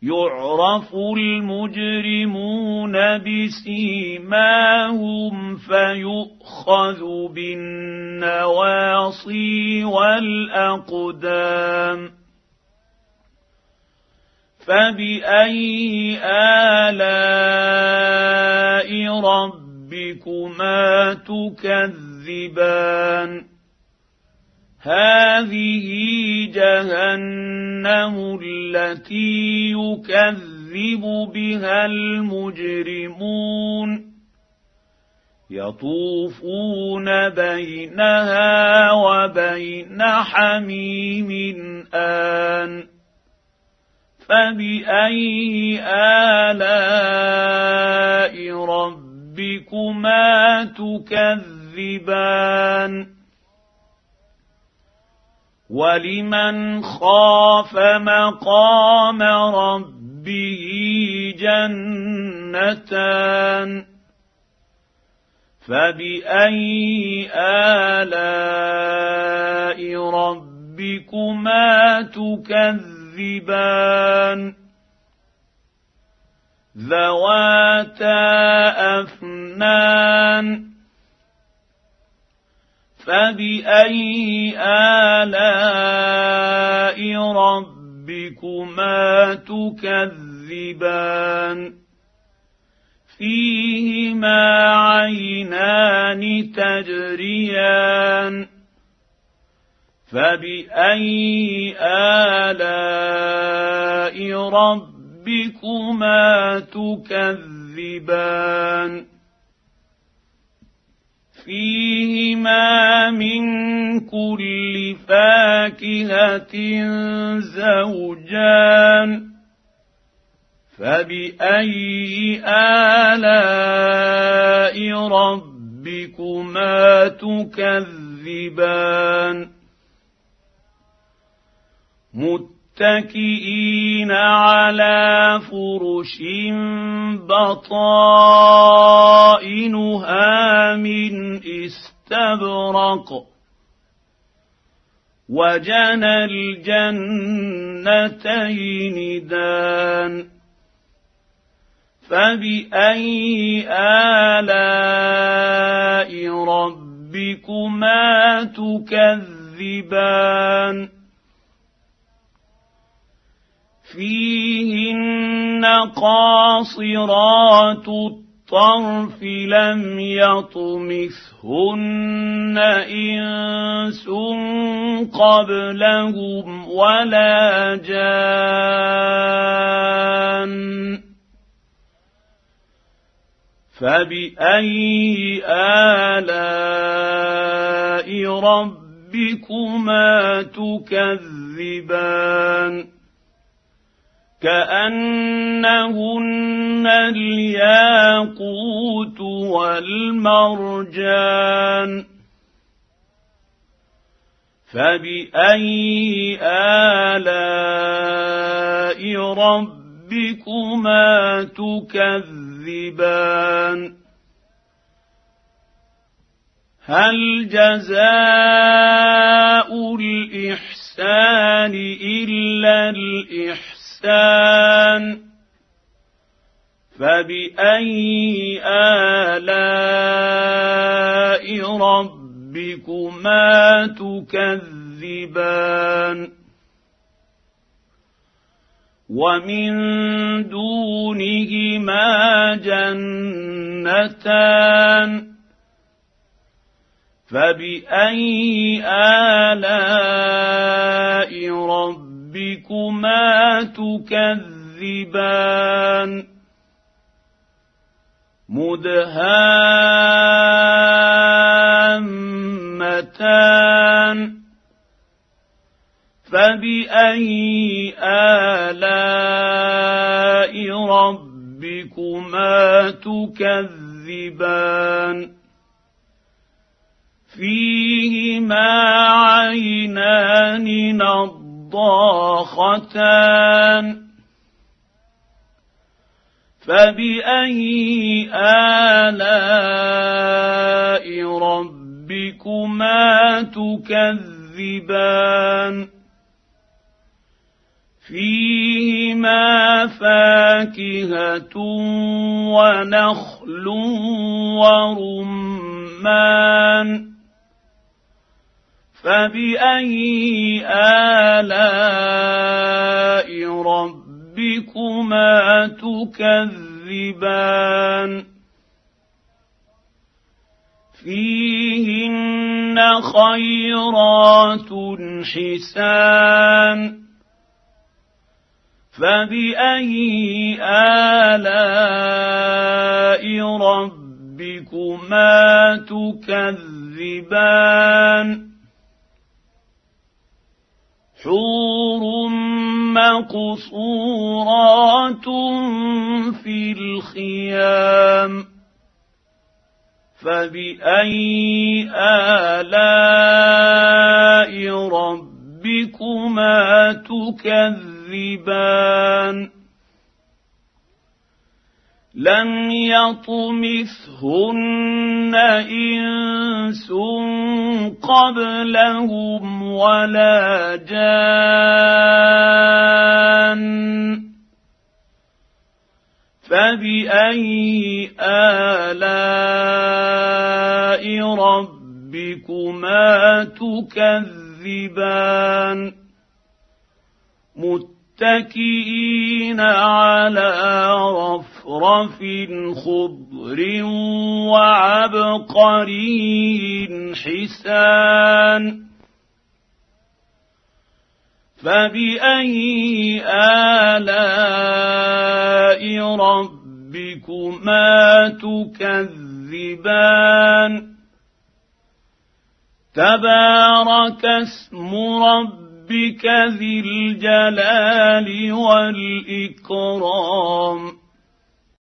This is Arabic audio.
يعرف المجرمون بسيماهم فيؤخذ بالنواصي والأقدام فبأي آلاء ربكما تكذبان هذه جهنم التي يكذب بها المجرمون يطوفون بينها وبين حميم آن فبأي آلاء ربكما تكذبان ولمن خاف مقام ربه جنتان فبأي آلاء ربكما تكذبان ذواتا أفنان فبأي آلاء ربكما تكذبان فيهما عينان تجريان فبأي آلاء ربكما تكذبان فيهما من كل فاكهة زوجان فبأي آلاء ربكما تكذبان متكئين على فرش بطائنها من استبرق وجنى الجنتين دان فبأي آلاء ربكما تكذبان فيهن قاصرات الطرف لم يطمثهن إنس قبلهم ولا جان فبأي آلاء ربكما تكذبان كأنهن الياقوت والمرجان فبأي آلاء ربكما تكذبان هل جزاء الإحسان إلا الإحسان فبأي آلاء ربكما تكذبان ومن دونهما جنتان فبأي آلاء ربكما تكذبان مدهامتان فبأي آلاء ربكما تكذبان فيهما عينان نضاختان فبأي آلاء ربكما تكذبان فيهما فاكهة ونخل ورمان فبأي آلاء ربكما تكذبان فيهن خيرات حسان فبأي آلاء ربكما تكذبان حور مقصورات في الخيام فبأي آلاء ربكما تكذبان لم يطمثهن إنس قبلهم ولا جان فبأي آلاء ربكما تكذبان متكئين على رفرف خضر وعبقري حسان فبأي آلاء ربكما تكذبان تبارك اسم ربك ذي الجلال والإكرام